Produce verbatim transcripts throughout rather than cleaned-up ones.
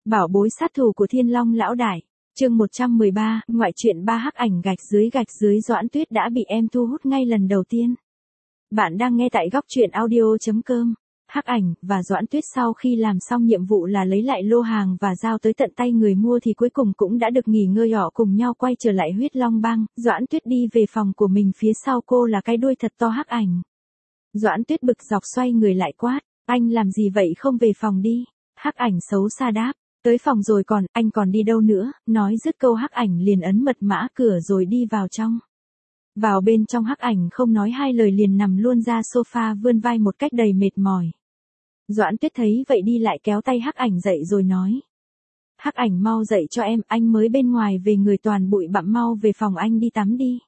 Bảo bối sát thủ của Thiên Long lão đại. Chương một trăm mười ba, ngoại truyện ba hắc ảnh gạch dưới gạch dưới Doãn Tuyết đã bị em thu hút ngay lần đầu tiên. Bạn đang nghe tại góc truyện audio chấm com. Hắc ảnh và Doãn Tuyết sau khi làm xong nhiệm vụ là lấy lại lô hàng và giao tới tận tay người mua thì cuối cùng cũng đã được nghỉ ngơi, họ cùng nhau quay trở lại Huyết Long Bang. Doãn Tuyết đi về phòng của mình, phía sau cô là cái đuôi thật to Hắc ảnh. Doãn Tuyết bực dọc xoay người lại quát, anh làm gì vậy, không về phòng đi? Hắc ảnh xấu xa đáp, tới phòng rồi còn, anh còn đi đâu nữa? Nói dứt câu Hắc ảnh liền ấn mật mã cửa rồi đi vào trong. Vào bên trong Hắc ảnh không nói hai lời liền nằm luôn ra sofa vươn vai một cách đầy mệt mỏi. Doãn Tuyết thấy vậy đi lại kéo tay Hắc ảnh dậy rồi nói. Hắc ảnh mau dậy cho em, anh mới bên ngoài về người toàn bụi bặm, mau về phòng anh đi tắm đi.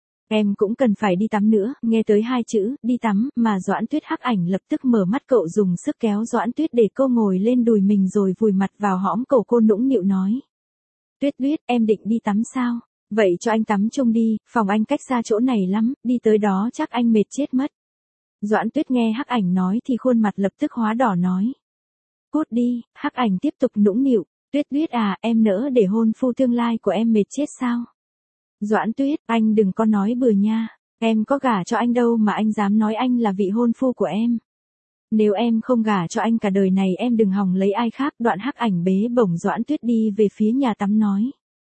Em cũng cần phải đi tắm nữa, nghe tới hai chữ, đi tắm, mà Doãn Tuyết Hắc ảnh lập tức mở mắt, cậu dùng sức kéo Doãn Tuyết để cô ngồi lên đùi mình rồi vùi mặt vào hõm cổ cô, nũng nịu nói. Tuyết Tuyết, em định đi tắm sao? Vậy cho anh tắm chung đi, phòng anh cách xa chỗ này lắm, đi tới đó chắc anh mệt chết mất. Doãn Tuyết nghe Hắc ảnh nói thì khuôn mặt lập tức hóa đỏ nói. Cút đi, Hắc ảnh tiếp tục nũng nịu, Tuyết Tuyết à, em nỡ để hôn phu tương lai của em mệt chết sao? Doãn Tuyết, anh đừng có nói bừa nha, em có gả cho anh đâu mà anh dám nói anh là vị hôn phu của em. Nếu em không gả cho anh cả đời này em đừng hòng lấy ai khác. Đoạn Hắc ảnh bế bổng Doãn Tuyết đi về phía nhà tắm nói.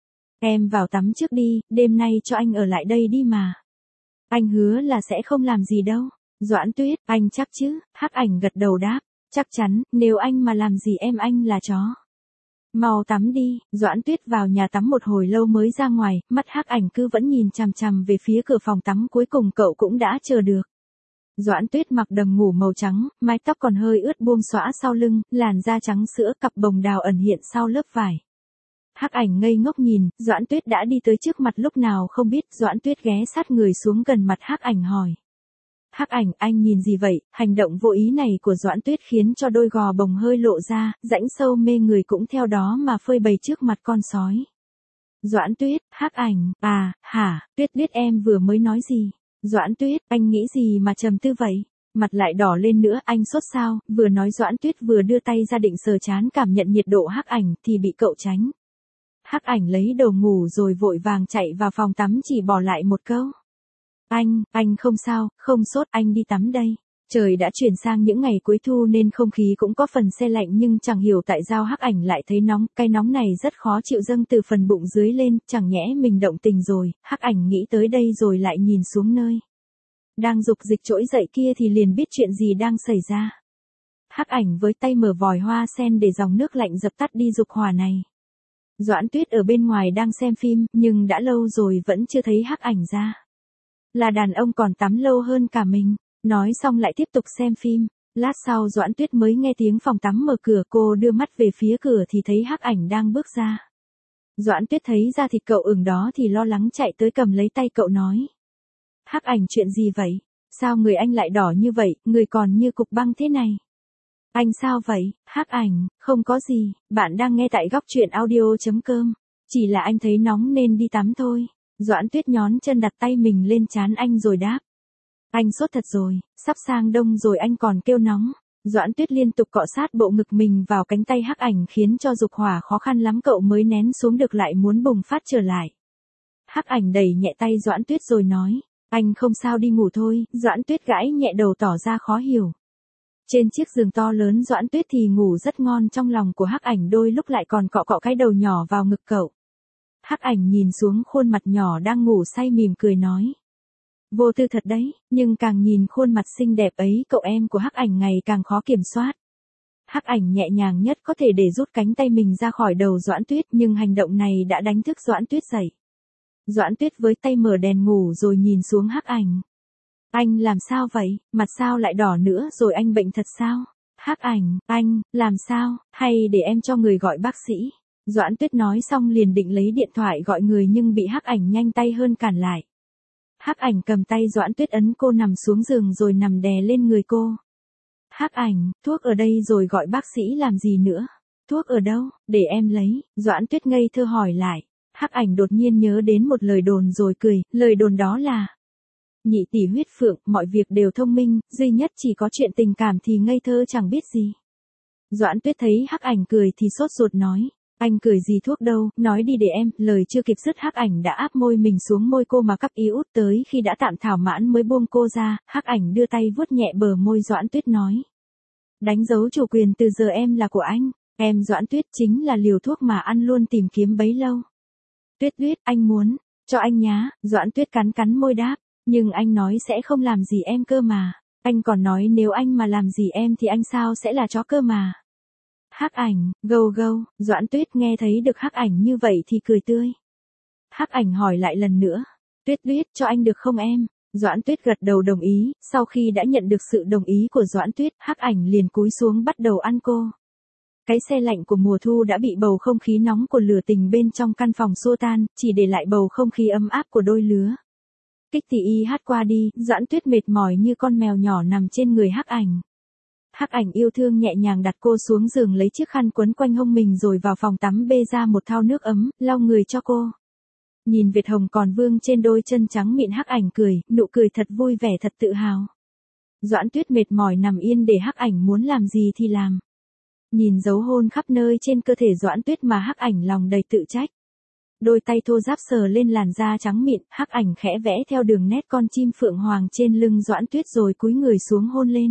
Em vào tắm trước đi, đêm nay cho anh ở lại đây đi mà. Anh hứa là sẽ không làm gì đâu. Doãn Tuyết, anh chắc chứ? Hắc ảnh gật đầu đáp, chắc chắn, nếu anh mà làm gì em anh là chó. Mau tắm đi. Doãn Tuyết vào nhà tắm một hồi lâu mới ra ngoài, mắt Hắc ảnh cứ vẫn nhìn chằm chằm về phía cửa phòng tắm, cuối cùng cậu cũng đã chờ được. Doãn Tuyết mặc đầm ngủ màu trắng, mái tóc còn hơi ướt buông xõa sau lưng, làn da trắng sữa, cặp bồng đào ẩn hiện sau lớp vải. Hắc ảnh ngây ngốc nhìn, Doãn Tuyết đã đi tới trước mặt lúc nào không biết. Doãn Tuyết ghé sát người xuống gần mặt Hắc ảnh hỏi. Hắc ảnh, anh nhìn gì vậy? Hành động vô ý này của Doãn Tuyết khiến cho đôi gò bồng hơi lộ ra, rãnh sâu mê người cũng theo đó mà phơi bày trước mặt con sói. Doãn Tuyết, Hắc ảnh, à, hả, Tuyết biết em vừa mới nói gì? Doãn Tuyết, anh nghĩ gì mà trầm tư vậy? Mặt lại đỏ lên nữa, anh sốt sao? Vừa nói Doãn Tuyết vừa đưa tay ra định sờ trán cảm nhận nhiệt độ Hắc ảnh thì bị cậu tránh. Hắc ảnh lấy đồ ngủ rồi vội vàng chạy vào phòng tắm, chỉ bỏ lại một câu. Anh, anh không sao, không sốt, anh đi tắm đây. Trời đã chuyển sang những ngày cuối thu nên không khí cũng có phần se lạnh, nhưng chẳng hiểu tại sao Hắc ảnh lại thấy nóng, cái nóng này rất khó chịu dâng từ phần bụng dưới lên, chẳng nhẽ mình động tình rồi. Hắc ảnh nghĩ tới đây rồi lại nhìn xuống nơi đang dục dịch trỗi dậy kia thì liền biết chuyện gì đang xảy ra. Hắc ảnh với tay mở vòi hoa sen để dòng nước lạnh dập tắt đi dục hỏa này. Doãn Tuyết ở bên ngoài đang xem phim, nhưng đã lâu rồi vẫn chưa thấy Hắc ảnh ra. Là đàn ông còn tắm lâu hơn cả mình. Nói xong lại tiếp tục xem phim. Lát sau Doãn Tuyết mới nghe tiếng phòng tắm mở cửa, cô đưa mắt về phía cửa thì thấy Hắc ảnh đang bước ra. Doãn Tuyết thấy da thịt cậu ửng đó thì lo lắng chạy tới cầm lấy tay cậu nói. Hắc ảnh, chuyện gì vậy? Sao người anh lại đỏ như vậy, người còn như cục băng thế này? Anh sao vậy? Hắc ảnh, không có gì, bạn đang nghe tại góc truyện audio chấm com. Chỉ là anh thấy nóng nên đi tắm thôi. Doãn Tuyết nhón chân đặt tay mình lên trán anh rồi đáp. Anh sốt thật rồi, sắp sang đông rồi anh còn kêu nóng. Doãn Tuyết liên tục cọ sát bộ ngực mình vào cánh tay Hắc ảnh khiến cho dục hỏa khó khăn lắm cậu mới nén xuống được, lại muốn bùng phát trở lại. Hắc ảnh đẩy nhẹ tay Doãn Tuyết rồi nói. Anh không sao, đi ngủ thôi. Doãn Tuyết gãi nhẹ đầu tỏ ra khó hiểu. Trên chiếc giường to lớn Doãn Tuyết thì ngủ rất ngon, trong lòng của Hắc ảnh đôi lúc lại còn cọ cọ cái đầu nhỏ vào ngực cậu. Hắc ảnh nhìn xuống khuôn mặt nhỏ đang ngủ say mỉm cười nói. Vô tư thật đấy, nhưng càng nhìn khuôn mặt xinh đẹp ấy cậu em của Hắc ảnh ngày càng khó kiểm soát. Hắc ảnh nhẹ nhàng nhất có thể để rút cánh tay mình ra khỏi đầu Doãn Tuyết, nhưng hành động này đã đánh thức Doãn Tuyết dậy. Doãn Tuyết với tay mở đèn ngủ rồi nhìn xuống Hắc ảnh. Anh làm sao vậy, mặt sao lại đỏ nữa rồi, anh bệnh thật sao? Hắc ảnh, anh, làm sao, hay để em cho người gọi bác sĩ? Doãn Tuyết nói xong liền định lấy điện thoại gọi người nhưng bị Hắc ảnh nhanh tay hơn cản lại. Hắc ảnh cầm tay Doãn Tuyết ấn cô nằm xuống giường rồi nằm đè lên người cô. Hắc ảnh, thuốc ở đây rồi, gọi bác sĩ làm gì nữa? Thuốc ở đâu, để em lấy. Doãn Tuyết ngây thơ hỏi lại. Hắc ảnh đột nhiên nhớ đến một lời đồn rồi cười, lời đồn đó là nhị tỷ huyết phượng, mọi việc đều thông minh, duy nhất chỉ có chuyện tình cảm thì ngây thơ chẳng biết gì. Doãn Tuyết thấy Hắc Ảnh cười thì sốt ruột nói, anh cười gì thuốc đâu, nói đi để em, lời chưa kịp dứt Hắc Ảnh đã áp môi mình xuống môi cô mà cắp ý út tới khi đã tạm thỏa mãn mới buông cô ra, Hắc Ảnh đưa tay vuốt nhẹ bờ môi Doãn Tuyết nói. Đánh dấu chủ quyền từ giờ em là của anh, em Doãn Tuyết chính là liều thuốc mà ăn luôn tìm kiếm bấy lâu. Tuyết Tuyết, anh muốn, cho anh nhá, Doãn Tuyết cắn cắn môi đáp, nhưng anh nói sẽ không làm gì em cơ mà, anh còn nói nếu anh mà làm gì em thì anh sao sẽ là chó cơ mà. Hắc Ảnh, gâu gâu, Doãn Tuyết nghe thấy được Hắc Ảnh như vậy thì cười tươi. Hắc Ảnh hỏi lại lần nữa, Tuyết Tuyết cho anh được không em? Doãn Tuyết gật đầu đồng ý, sau khi đã nhận được sự đồng ý của Doãn Tuyết, Hắc Ảnh liền cúi xuống bắt đầu ăn cô. Cái xe lạnh của mùa thu đã bị bầu không khí nóng của lửa tình bên trong căn phòng xua tan, chỉ để lại bầu không khí ấm áp của đôi lứa. Kích thì y hát qua đi, Doãn Tuyết mệt mỏi như con mèo nhỏ nằm trên người Hắc Ảnh. Hắc Ảnh yêu thương nhẹ nhàng đặt cô xuống giường lấy chiếc khăn quấn quanh hông mình rồi vào phòng tắm bê ra một thau nước ấm, lau người cho cô. Nhìn vệt hồng còn vương trên đôi chân trắng mịn Hắc Ảnh cười, nụ cười thật vui vẻ thật tự hào. Doãn Tuyết mệt mỏi nằm yên để Hắc Ảnh muốn làm gì thì làm. Nhìn dấu hôn khắp nơi trên cơ thể Doãn Tuyết mà Hắc Ảnh lòng đầy tự trách. Đôi tay thô ráp sờ lên làn da trắng mịn, Hắc Ảnh khẽ vẽ theo đường nét con chim phượng hoàng trên lưng Doãn Tuyết rồi cúi người xuống hôn lên.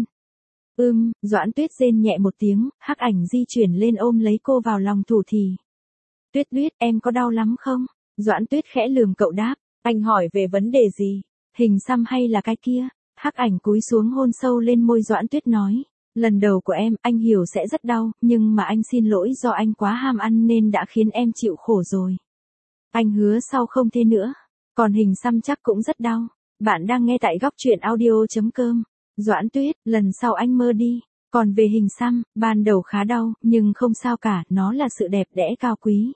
Ưm, Doãn Tuyết rên nhẹ một tiếng, Hắc Ảnh di chuyển lên ôm lấy cô vào lòng thủ thì. Tuyết Tuyết, em có đau lắm không? Doãn Tuyết khẽ lườm cậu đáp, anh hỏi về vấn đề gì? Hình xăm hay là cái kia? Hắc Ảnh cúi xuống hôn sâu lên môi Doãn Tuyết nói, lần đầu của em, anh hiểu sẽ rất đau, nhưng mà anh xin lỗi do anh quá ham ăn nên đã khiến em chịu khổ rồi. Anh hứa sau không thế nữa. Còn hình xăm chắc cũng rất đau. Bạn đang nghe tại góc truyện audio chấm com. Doãn Tuyết, lần sau anh mơ đi. Còn về hình xăm, ban đầu khá đau, nhưng không sao cả, nó là sự đẹp đẽ cao quý.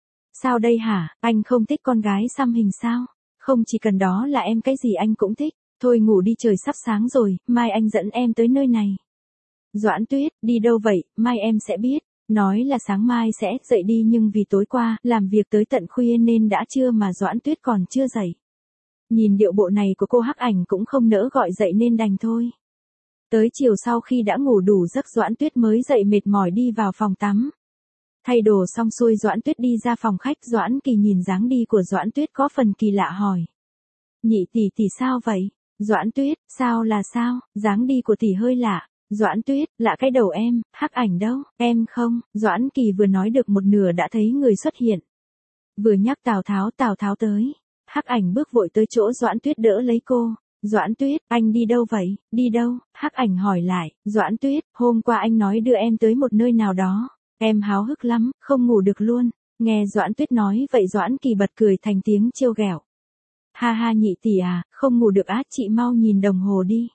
Sao đây hả, anh không thích con gái xăm hình sao? Không chỉ cần đó là em cái gì anh cũng thích. Thôi ngủ đi trời sắp sáng rồi, mai anh dẫn em tới nơi này. Doãn Tuyết, đi đâu vậy, mai em sẽ biết. Nói là sáng mai sẽ dậy đi nhưng vì tối qua, làm việc tới tận khuya nên đã trưa mà Doãn Tuyết còn chưa dậy. Nhìn điệu bộ này của cô Hắc Ảnh cũng không nỡ gọi dậy nên đành thôi. Tới chiều sau khi đã ngủ đủ giấc Doãn Tuyết mới dậy mệt mỏi đi vào phòng tắm. Thay đồ xong xuôi Doãn Tuyết đi ra phòng khách, Doãn Kỳ nhìn dáng đi của Doãn Tuyết có phần kỳ lạ hỏi. Nhị tỷ tỷ sao vậy? Doãn Tuyết, sao là sao, dáng đi của tỷ hơi lạ. Doãn Tuyết, lạ cái đầu em, Hắc Ảnh đâu, em không, Doãn Kỳ vừa nói được một nửa đã thấy người xuất hiện. Vừa nhắc Tào Tháo, Tào Tháo tới. Hắc Ảnh bước vội tới chỗ Doãn Tuyết đỡ lấy cô. Doãn Tuyết, anh đi đâu vậy, đi đâu, Hắc Ảnh hỏi lại. Doãn Tuyết, hôm qua anh nói đưa em tới một nơi nào đó. Em háo hức lắm, không ngủ được luôn. Nghe Doãn Tuyết nói vậy Doãn Kỳ bật cười thành tiếng trêu ghẹo. Ha ha nhị tỷ à, không ngủ được á, chị mau nhìn đồng hồ đi.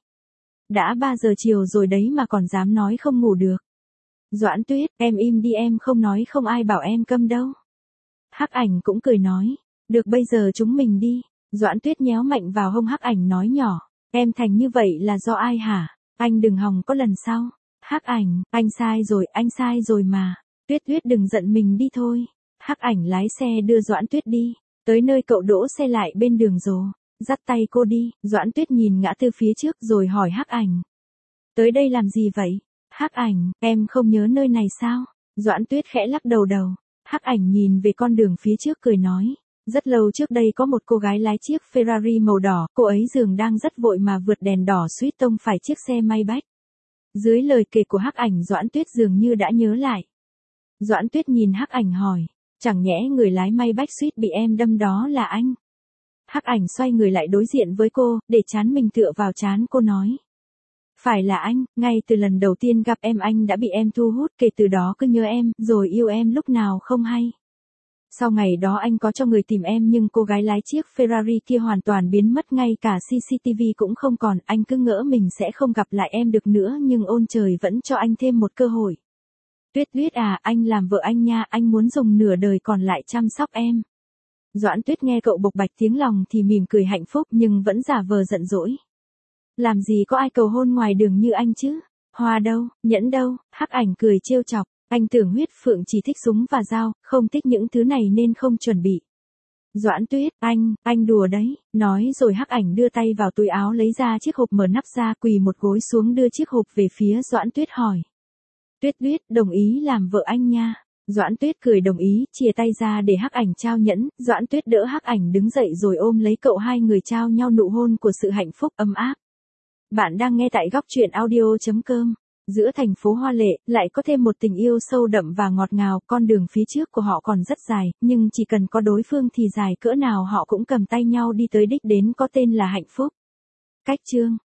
Đã ba giờ chiều rồi đấy mà còn dám nói không ngủ được. Doãn Tuyết, em im đi em không nói không ai bảo em câm đâu. Hắc Ảnh cũng cười nói, được bây giờ chúng mình đi. Doãn Tuyết nhéo mạnh vào hông Hắc Ảnh nói nhỏ, em thành như vậy là do ai hả? Anh đừng hòng có lần sau. Hắc Ảnh, anh sai rồi, anh sai rồi mà. Tuyết Tuyết đừng giận mình đi thôi. Hắc Ảnh lái xe đưa Doãn Tuyết đi, tới nơi cậu đỗ xe lại bên đường rồi. Dắt tay cô đi, Doãn Tuyết nhìn ngã tư phía trước rồi hỏi Hắc Ảnh. Tới đây làm gì vậy? Hắc Ảnh, em không nhớ nơi này sao? Doãn Tuyết khẽ lắc đầu đầu. Hắc Ảnh nhìn về con đường phía trước cười nói. Rất lâu trước đây có một cô gái lái chiếc Ferrari màu đỏ, cô ấy dường đang rất vội mà vượt đèn đỏ suýt tông phải chiếc xe Maybach. Dưới lời kể của Hắc Ảnh Doãn Tuyết dường như đã nhớ lại. Doãn Tuyết nhìn Hắc Ảnh hỏi. Chẳng nhẽ người lái Maybach suýt bị em đâm đó là anh? Hắc Ảnh xoay người lại đối diện với cô, để trán mình tựa vào trán cô nói. Phải là anh, ngay từ lần đầu tiên gặp em anh đã bị em thu hút, kể từ đó cứ nhớ em, rồi yêu em lúc nào không hay. Sau ngày đó anh có cho người tìm em nhưng cô gái lái chiếc Ferrari kia hoàn toàn biến mất, ngay cả xê xê tê vê cũng không còn, anh cứ ngỡ mình sẽ không gặp lại em được nữa nhưng ôn trời vẫn cho anh thêm một cơ hội. Tuyết Tuyết à, anh làm vợ anh nha, anh muốn dùng nửa đời còn lại chăm sóc em. Doãn Tuyết nghe cậu bộc bạch tiếng lòng thì mỉm cười hạnh phúc nhưng vẫn giả vờ giận dỗi. Làm gì có ai cầu hôn ngoài đường như anh chứ? Hoa đâu, nhẫn đâu? Hắc Ảnh cười trêu chọc. Anh tưởng Huyết Phượng chỉ thích súng và dao, không thích những thứ này nên không chuẩn bị. Doãn Tuyết, anh, anh đùa đấy. Nói rồi Hắc Ảnh đưa tay vào túi áo lấy ra chiếc hộp mở nắp ra, quỳ một gối xuống đưa chiếc hộp về phía Doãn Tuyết hỏi. Tuyết Tuyết, đồng ý làm vợ anh nha. Doãn Tuyết cười đồng ý, chia tay ra để Hắc Ảnh trao nhẫn, Doãn Tuyết đỡ Hắc Ảnh đứng dậy rồi ôm lấy cậu, hai người trao nhau nụ hôn của sự hạnh phúc ấm áp. Bạn đang nghe tại góc truyện audio.com. Giữa thành phố hoa lệ, lại có thêm một tình yêu sâu đậm và ngọt ngào, con đường phía trước của họ còn rất dài, nhưng chỉ cần có đối phương thì dài cỡ nào họ cũng cầm tay nhau đi tới đích đến có tên là hạnh phúc. Cách chương